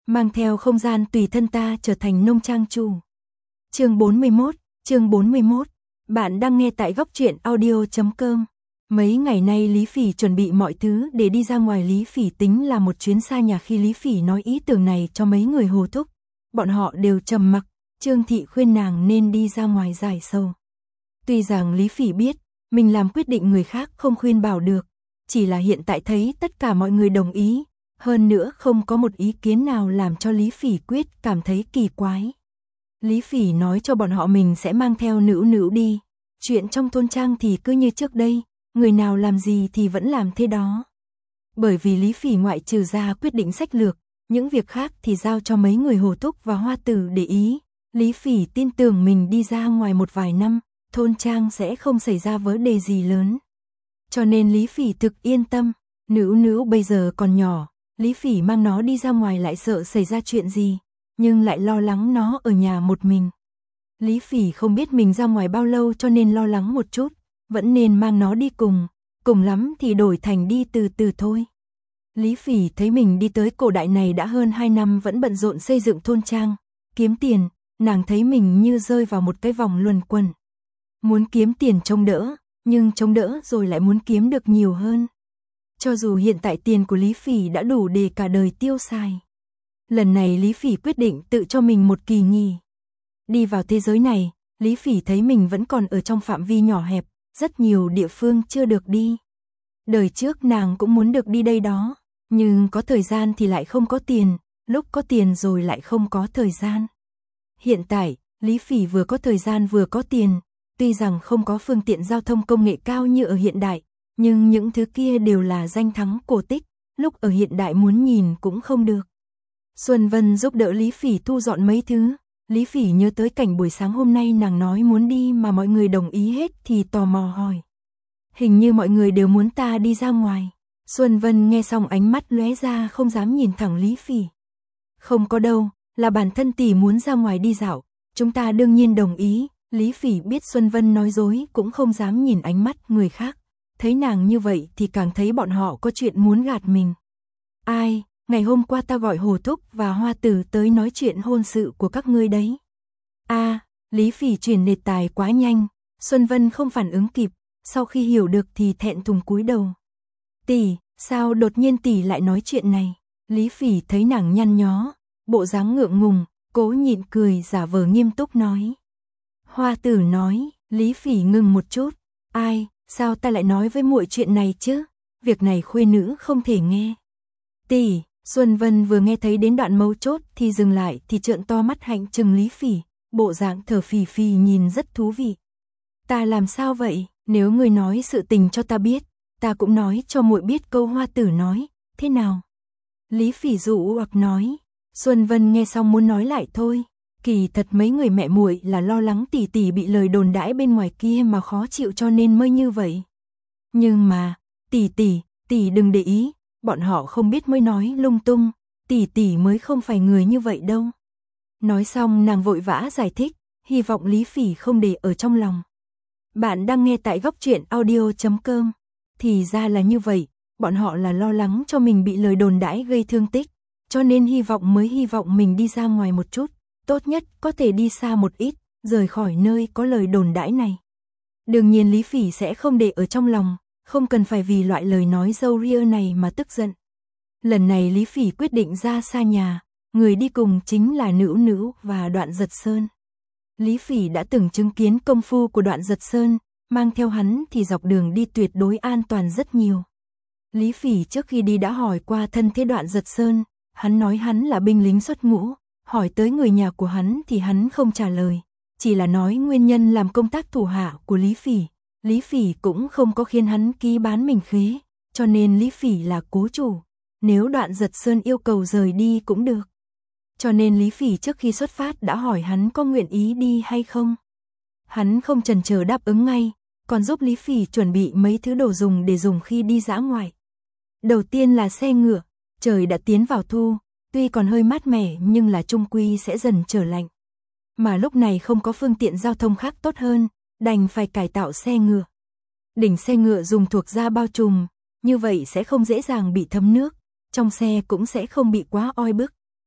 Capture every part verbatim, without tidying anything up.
mang theo không gian tùy thân ta trở thành nông trang chủ. Chương bốn mươi mốt, chương bốn mươi mốt. Bạn đang nghe tại góc truyện audio chấm com. Mấy ngày nay Lý Phỉ chuẩn bị mọi thứ để đi ra ngoài. Lý Phỉ tính là một chuyến xa nhà. Khi Lý Phỉ nói ý tưởng này cho mấy người Hồ Thúc, bọn họ đều trầm mặc. Trương Thị khuyên nàng nên đi ra ngoài giải sầu. Tuy rằng Lý Phỉ biết, mình làm quyết định người khác không khuyên bảo được, chỉ là hiện tại thấy tất cả mọi người đồng ý, hơn nữa không có một ý kiến nào làm cho Lý Phỉ quyết cảm thấy kỳ quái. Lý Phỉ nói cho bọn họ mình sẽ mang theo Nữu Nữu đi, chuyện trong thôn trang thì cứ như trước đây, người nào làm gì thì vẫn làm thế đó. Bởi vì Lý Phỉ ngoại trừ ra quyết định sách lược, những việc khác thì giao cho mấy người Hồ Thúc và Hoa Tử để ý. Lý Phỉ tin tưởng mình đi ra ngoài một vài năm, thôn trang sẽ không xảy ra vấn đề gì lớn. Cho nên Lý Phỉ thực yên tâm. Nữu Nữu bây giờ còn nhỏ, Lý Phỉ mang nó đi ra ngoài lại sợ xảy ra chuyện gì, nhưng lại lo lắng nó ở nhà một mình. Lý Phỉ không biết mình ra ngoài bao lâu cho nên lo lắng một chút, vẫn nên mang nó đi cùng, cùng lắm thì đổi thành đi từ từ thôi. Lý Phỉ thấy mình đi tới cổ đại này đã hơn hai năm vẫn bận rộn xây dựng thôn trang, kiếm tiền, nàng thấy mình như rơi vào một cái vòng luẩn quẩn. Muốn kiếm tiền chống đỡ, nhưng chống đỡ rồi lại muốn kiếm được nhiều hơn. Cho dù hiện tại tiền của Lý Phỉ đã đủ để cả đời tiêu xài. Lần này Lý Phỉ quyết định tự cho mình một kỳ nghỉ. Đi vào thế giới này, Lý Phỉ thấy mình vẫn còn ở trong phạm vi nhỏ hẹp, rất nhiều địa phương chưa được đi. Đời trước nàng cũng muốn được đi đây đó, nhưng có thời gian thì lại không có tiền, lúc có tiền rồi lại không có thời gian. Hiện tại, Lý Phỉ vừa có thời gian vừa có tiền, tuy rằng không có phương tiện giao thông công nghệ cao như ở hiện đại, nhưng những thứ kia đều là danh thắng cổ tích, lúc ở hiện đại muốn nhìn cũng không được. Xuân Vân giúp đỡ Lý Phỉ thu dọn mấy thứ, Lý Phỉ nhớ tới cảnh buổi sáng hôm nay nàng nói muốn đi mà mọi người đồng ý hết thì tò mò hỏi. Hình như mọi người đều muốn ta đi ra ngoài. Xuân Vân nghe xong ánh mắt lóe ra không dám nhìn thẳng Lý Phỉ. Không có đâu, là bản thân tỷ muốn ra ngoài đi dạo, chúng ta đương nhiên đồng ý. Lý Phỉ biết Xuân Vân nói dối cũng không dám nhìn ánh mắt người khác, thấy nàng như vậy thì càng thấy bọn họ có chuyện muốn gạt mình. Ai, ngày hôm qua ta gọi Hồ Thúc và Hoa Tử tới nói chuyện hôn sự của các ngươi đấy. A, à, Lý Phỉ chuyển đề tài quá nhanh, Xuân Vân không phản ứng kịp, sau khi hiểu được thì thẹn thùng cúi đầu. Tỷ, sao đột nhiên tỷ lại nói chuyện này? Lý Phỉ thấy nàng nhăn nhó, bộ dáng ngượng ngùng, cố nhịn cười giả vờ nghiêm túc nói. Hoa Tử nói, Lý Phỉ ngừng một chút, ai, sao ta lại nói với muội chuyện này chứ? Việc này khuê nữ không thể nghe. Tỷ, Xuân Vân vừa nghe thấy đến đoạn mấu chốt thì dừng lại thì trợn to mắt hạnh trừng Lý Phỉ, bộ dạng thở phì phì nhìn rất thú vị. Ta làm sao vậy? Nếu ngươi nói sự tình cho ta biết, ta cũng nói cho muội biết câu Hoa Tử nói, thế nào? Lý Phỉ dụ hoặc nói. Xuân Vân nghe xong muốn nói lại thôi. Kỳ thật mấy người mẹ muội là lo lắng tỷ tỷ bị lời đồn đãi bên ngoài kia mà khó chịu cho nên mới như vậy. Nhưng mà, tỷ tỷ, tỷ đừng để ý, bọn họ không biết mới nói lung tung, tỷ tỷ mới không phải người như vậy đâu. Nói xong nàng vội vã giải thích, hy vọng Lý Phỉ không để ở trong lòng. Bạn đang nghe tại góc truyện audio chấm com. Thì ra là như vậy, bọn họ là lo lắng cho mình bị lời đồn đãi gây thương tích, cho nên hy vọng mới hy vọng mình đi ra ngoài một chút. Tốt nhất có thể đi xa một ít, rời khỏi nơi có lời đồn đãi này. Đương nhiên Lý Phỉ sẽ không để ở trong lòng, không cần phải vì loại lời nói dâu ria này mà tức giận. Lần này Lý Phỉ quyết định ra xa nhà, người đi cùng chính là Nữu Nữu và Đoạn Giật Sơn. Lý Phỉ đã từng chứng kiến công phu của Đoạn Giật Sơn, mang theo hắn thì dọc đường đi tuyệt đối an toàn rất nhiều. Lý Phỉ trước khi đi đã hỏi qua thân thế Đoạn Giật Sơn, hắn nói hắn là binh lính xuất ngũ. Hỏi tới người nhà của hắn thì hắn không trả lời, chỉ là nói nguyên nhân làm công tác thủ hạ của Lý Phỉ. Lý Phỉ cũng không có khiến hắn ký bán mình khế, cho nên Lý Phỉ là cố chủ. Nếu Đoạn Giật Sơn yêu cầu rời đi cũng được. Cho nên Lý Phỉ trước khi xuất phát đã hỏi hắn có nguyện ý đi hay không. Hắn không chần chờ đáp ứng ngay, còn giúp Lý Phỉ chuẩn bị mấy thứ đồ dùng để dùng khi đi dã ngoại. Đầu tiên là xe ngựa, trời đã tiến vào thu. Tuy còn hơi mát mẻ nhưng là chung quy sẽ dần trở lạnh. Mà lúc này không có phương tiện giao thông khác tốt hơn, đành phải cải tạo xe ngựa. Đỉnh xe ngựa dùng thuộc da bao trùm, như vậy sẽ không dễ dàng bị thấm nước, trong xe cũng sẽ không bị quá oi bức.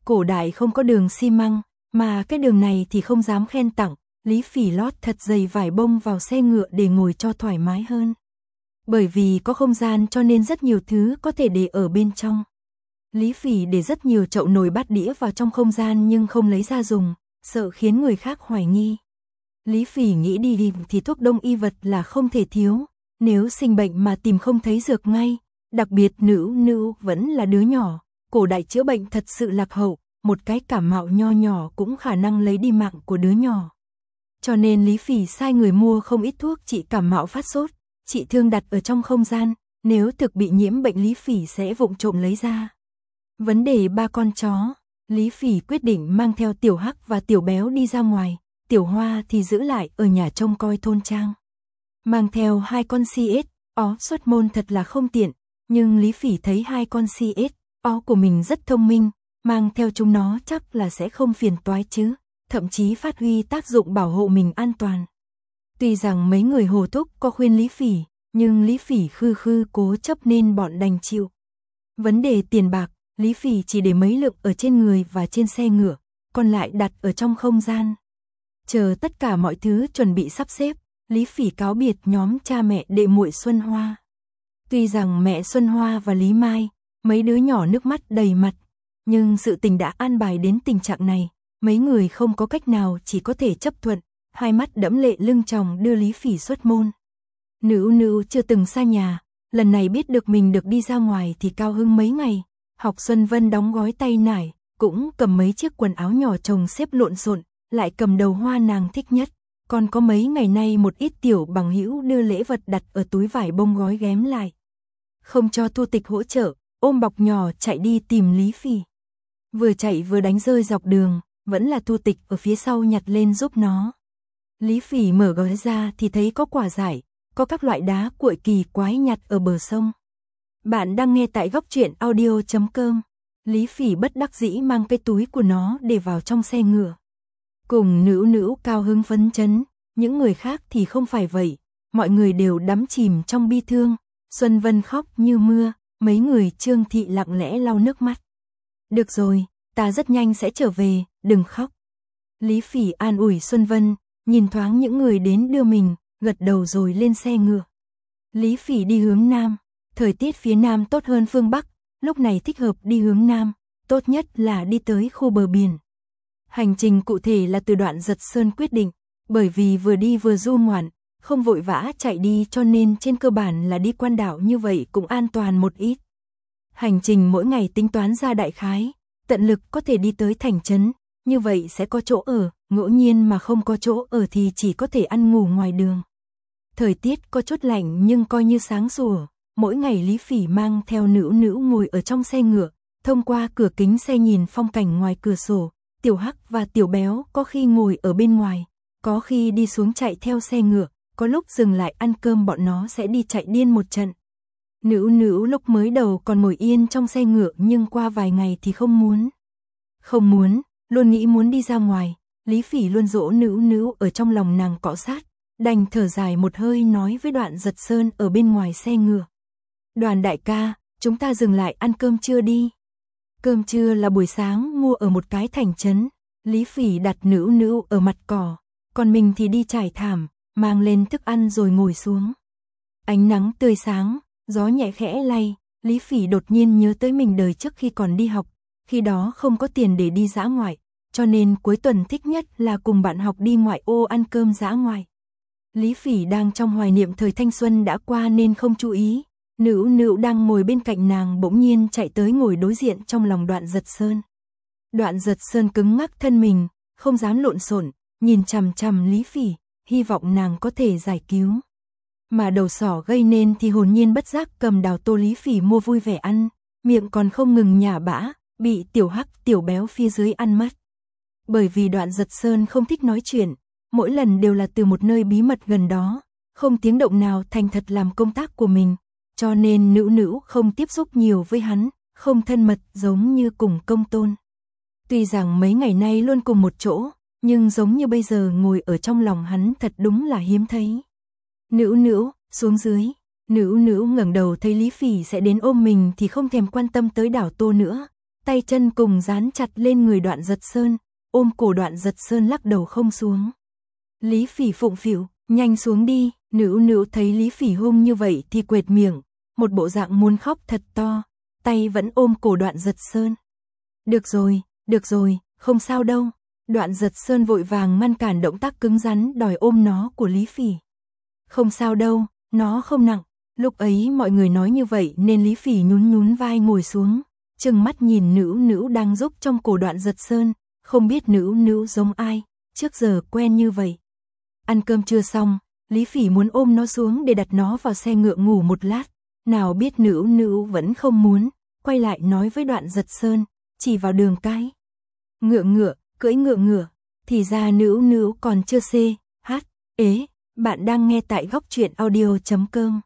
Cổ đại không có đường xi măng, mà cái đường này thì không dám khen tặng, Lý Phỉ lót thật dày vải bông vào xe ngựa để ngồi cho thoải mái hơn. Bởi vì có không gian cho nên rất nhiều thứ có thể để ở bên trong. Lý Phỉ để rất nhiều chậu nồi bát đĩa vào trong không gian nhưng không lấy ra dùng, sợ khiến người khác hoài nghi. Lý Phỉ nghĩ đi đi thì thuốc đông y vật là không thể thiếu, nếu sinh bệnh mà tìm không thấy dược ngay, đặc biệt nữ nữ vẫn là đứa nhỏ, cổ đại chữa bệnh thật sự lạc hậu, một cái cảm mạo nho nhỏ cũng khả năng lấy đi mạng của đứa nhỏ. Cho nên Lý Phỉ sai người mua không ít thuốc trị cảm mạo phát sốt, trị thương đặt ở trong không gian, nếu thực bị nhiễm bệnh Lý Phỉ sẽ vụng trộm lấy ra. Vấn đề ba con chó, Lý Phỉ quyết định mang theo Tiểu Hắc và Tiểu Béo đi ra ngoài, Tiểu Hoa thì giữ lại ở nhà trông coi thôn trang. Mang theo hai con xê ét, ó xuất môn thật là không tiện, nhưng Lý Phỉ thấy hai con xê ét, ó của mình rất thông minh, mang theo chúng nó chắc là sẽ không phiền toái chứ, thậm chí phát huy tác dụng bảo hộ mình an toàn. Tuy rằng mấy người hồ thúc có khuyên Lý Phỉ, nhưng Lý Phỉ khư khư cố chấp nên bọn đành chịu. Vấn đề tiền bạc, Lý Phỉ chỉ để mấy lượng ở trên người và trên xe ngựa, còn lại đặt ở trong không gian. Chờ tất cả mọi thứ chuẩn bị sắp xếp, Lý Phỉ cáo biệt nhóm cha mẹ đệ muội Xuân Hoa. Tuy rằng mẹ Xuân Hoa và Lý Mai, mấy đứa nhỏ nước mắt đầy mặt, nhưng sự tình đã an bài đến tình trạng này, mấy người không có cách nào chỉ có thể chấp thuận, hai mắt đẫm lệ lưng tròng đưa Lý Phỉ xuất môn. Nữ nữ chưa từng xa nhà, lần này biết được mình được đi ra ngoài thì cao hứng mấy ngày, học Xuân Vân đóng gói tay nải, cũng cầm mấy chiếc quần áo nhỏ chồng xếp lộn xộn, lại cầm đầu hoa nàng thích nhất, còn có mấy ngày nay một ít tiểu bằng hữu đưa lễ vật đặt ở túi vải bông gói ghém lại. Không cho Thu Tịch hỗ trợ, ôm bọc nhỏ chạy đi tìm Lý Phỉ. Vừa chạy vừa đánh rơi dọc đường, vẫn là Thu Tịch ở phía sau nhặt lên giúp nó. Lý Phỉ mở gói ra thì thấy có quả dại, có các loại đá cuội kỳ quái nhặt ở bờ sông. Bạn đang nghe tại góc truyện audio chấm com. Lý Phỉ bất đắc dĩ mang cái túi của nó để vào trong xe ngựa. Cùng nữ nữ cao hứng phấn chấn, những người khác thì không phải vậy, mọi người đều đắm chìm trong bi thương. Xuân Vân khóc như mưa, mấy người Trương Thị lặng lẽ lau nước mắt. Được rồi, ta rất nhanh sẽ trở về, đừng khóc. Lý Phỉ an ủi Xuân Vân, nhìn thoáng những người đến đưa mình, gật đầu rồi lên xe ngựa. Lý Phỉ đi hướng Nam, thời tiết phía Nam tốt hơn phương Bắc, lúc này thích hợp đi hướng Nam, tốt nhất là đi tới khu bờ biển. Hành trình cụ thể là từ Đoạn Giật Sơn quyết định, bởi vì vừa đi vừa du ngoạn, không vội vã chạy đi cho nên trên cơ bản là đi quan đảo như vậy cũng an toàn một ít. Hành trình mỗi ngày tính toán ra đại khái, tận lực có thể đi tới thành trấn, như vậy sẽ có chỗ ở, ngẫu nhiên mà không có chỗ ở thì chỉ có thể ăn ngủ ngoài đường. Thời tiết có chút lạnh nhưng coi như sáng sủa, mỗi ngày Lý Phỉ mang theo nữ nữ ngồi ở trong xe ngựa, thông qua cửa kính xe nhìn phong cảnh ngoài cửa sổ, Tiểu Hắc và Tiểu Béo có khi ngồi ở bên ngoài, có khi đi xuống chạy theo xe ngựa, có lúc dừng lại ăn cơm bọn nó sẽ đi chạy điên một trận. Nữ nữ lúc mới đầu còn ngồi yên trong xe ngựa nhưng qua vài ngày thì không muốn. Không muốn, luôn nghĩ muốn đi ra ngoài, Lý Phỉ luôn dỗ nữ nữ ở trong lòng nàng cọ sát, đành thở dài một hơi nói với Đoạn Giật Sơn ở bên ngoài xe ngựa. Đoàn đại ca, chúng ta dừng lại ăn cơm trưa đi. Cơm trưa là buổi sáng mua ở một cái thành trấn, Lý Phỉ đặt nữ nữ ở mặt cỏ, còn mình thì đi trải thảm, mang lên thức ăn rồi ngồi xuống. Ánh nắng tươi sáng, gió nhẹ khẽ lay, Lý Phỉ đột nhiên nhớ tới mình đời trước khi còn đi học, khi đó không có tiền để đi dã ngoại, cho nên cuối tuần thích nhất là cùng bạn học đi ngoại ô ăn cơm dã ngoại. Lý Phỉ đang trong hoài niệm thời thanh xuân đã qua nên không chú ý, nữ nữ đang ngồi bên cạnh nàng bỗng nhiên chạy tới ngồi đối diện trong lòng Đoạn Giật Sơn. Đoạn Giật Sơn cứng ngắc thân mình, không dám lộn xộn, nhìn chằm chằm Lý Phỉ, hy vọng nàng có thể giải cứu. Mà đầu sỏ gây nên thì hồn nhiên bất giác cầm đào tô Lý Phỉ mua vui vẻ ăn, miệng còn không ngừng nhả bã, bị Tiểu Hắc Tiểu Béo phía dưới ăn mất. Bởi vì Đoạn Giật Sơn không thích nói chuyện, mỗi lần đều là từ một nơi bí mật gần đó, không tiếng động nào thành thật làm công tác của mình, cho nên nữ nữ không tiếp xúc nhiều với hắn, không thân mật giống như cùng Công Tôn. Tuy rằng mấy ngày nay luôn cùng một chỗ, nhưng giống như bây giờ ngồi ở trong lòng hắn thật đúng là hiếm thấy. Nữ nữ, xuống dưới, nữ nữ ngẩng đầu thấy Lý Phỉ sẽ đến ôm mình thì không thèm quan tâm tới đảo tô nữa, tay chân cùng dán chặt lên người Đoạn Giật Sơn, ôm cổ Đoạn Giật Sơn lắc đầu không xuống. Lý Phỉ phụng phịu, nhanh xuống đi, Nữu Nữu thấy Lý Phỉ hung như vậy thì quệt miệng, một bộ dạng muốn khóc thật to, tay vẫn ôm cổ Đoạn Giật Sơn. Được rồi, được rồi, không sao đâu. Đoạn Giật Sơn vội vàng ngăn cản động tác cứng rắn đòi ôm nó của Lý Phỉ. Không sao đâu, nó không nặng. Lúc ấy mọi người nói như vậy nên Lý Phỉ nhún nhún vai ngồi xuống, trừng mắt nhìn Nữu Nữu đang giúp trong cổ Đoạn Giật Sơn, không biết Nữu Nữu giống ai, trước giờ quen như vậy. Ăn cơm trưa xong, Lý Phỉ muốn ôm nó xuống để đặt nó vào xe ngựa ngủ một lát, nào biết Nữu Nữu vẫn không muốn, quay lại nói với Đoạn Giật Sơn, chỉ vào đường cái. Ngựa ngựa, cưỡi ngựa ngựa, thì ra Nữu Nữu còn chưa xê, hát, ế, bạn đang nghe tại góc truyện audio chấm com.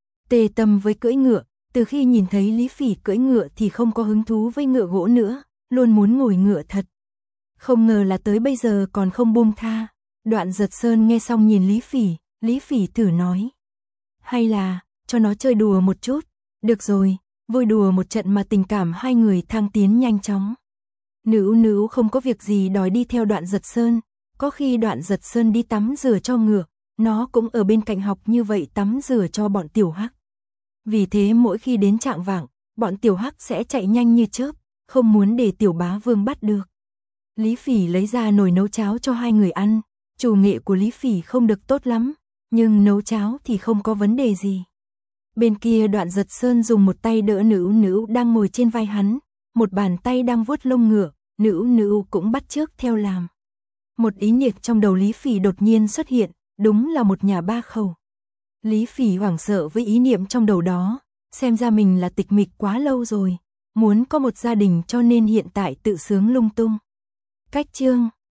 Tê Tâm với cưỡi ngựa, từ khi nhìn thấy Lý Phỉ cưỡi ngựa thì không có hứng thú với ngựa gỗ nữa, luôn muốn ngồi ngựa thật. Không ngờ là tới bây giờ còn không buông tha. Đoạn Giật Sơn nghe xong nhìn Lý Phỉ, Lý Phỉ thử nói. Hay là, cho nó chơi đùa một chút, được rồi, vui đùa một trận mà tình cảm hai người thăng tiến nhanh chóng. Nữu Nữu không có việc gì đòi đi theo Đoạn Giật Sơn, có khi Đoạn Giật Sơn đi tắm rửa cho ngựa, nó cũng ở bên cạnh học như vậy tắm rửa cho bọn tiểu hắc. Vì thế mỗi khi đến trạng vạng, bọn tiểu hắc sẽ chạy nhanh như chớp, không muốn để tiểu bá vương bắt được. Lý Phỉ lấy ra nồi nấu cháo cho hai người ăn, chủ nghệ của Lý Phỉ không được tốt lắm, nhưng nấu cháo thì không có vấn đề gì. Bên kia Đoạn Giật Sơn dùng một tay đỡ Nữu Nữu đang ngồi trên vai hắn, một bàn tay đang vuốt lông ngựa, Nữu Nữu cũng bắt chước theo làm. Một ý niệm trong đầu Lý Phỉ đột nhiên xuất hiện, đúng là một nhà ba khẩu. Lý Phỉ hoảng sợ với ý niệm trong đầu đó, xem ra mình là tịch mịch quá lâu rồi, muốn có một gia đình cho nên hiện tại tự sướng lung tung. Cách chương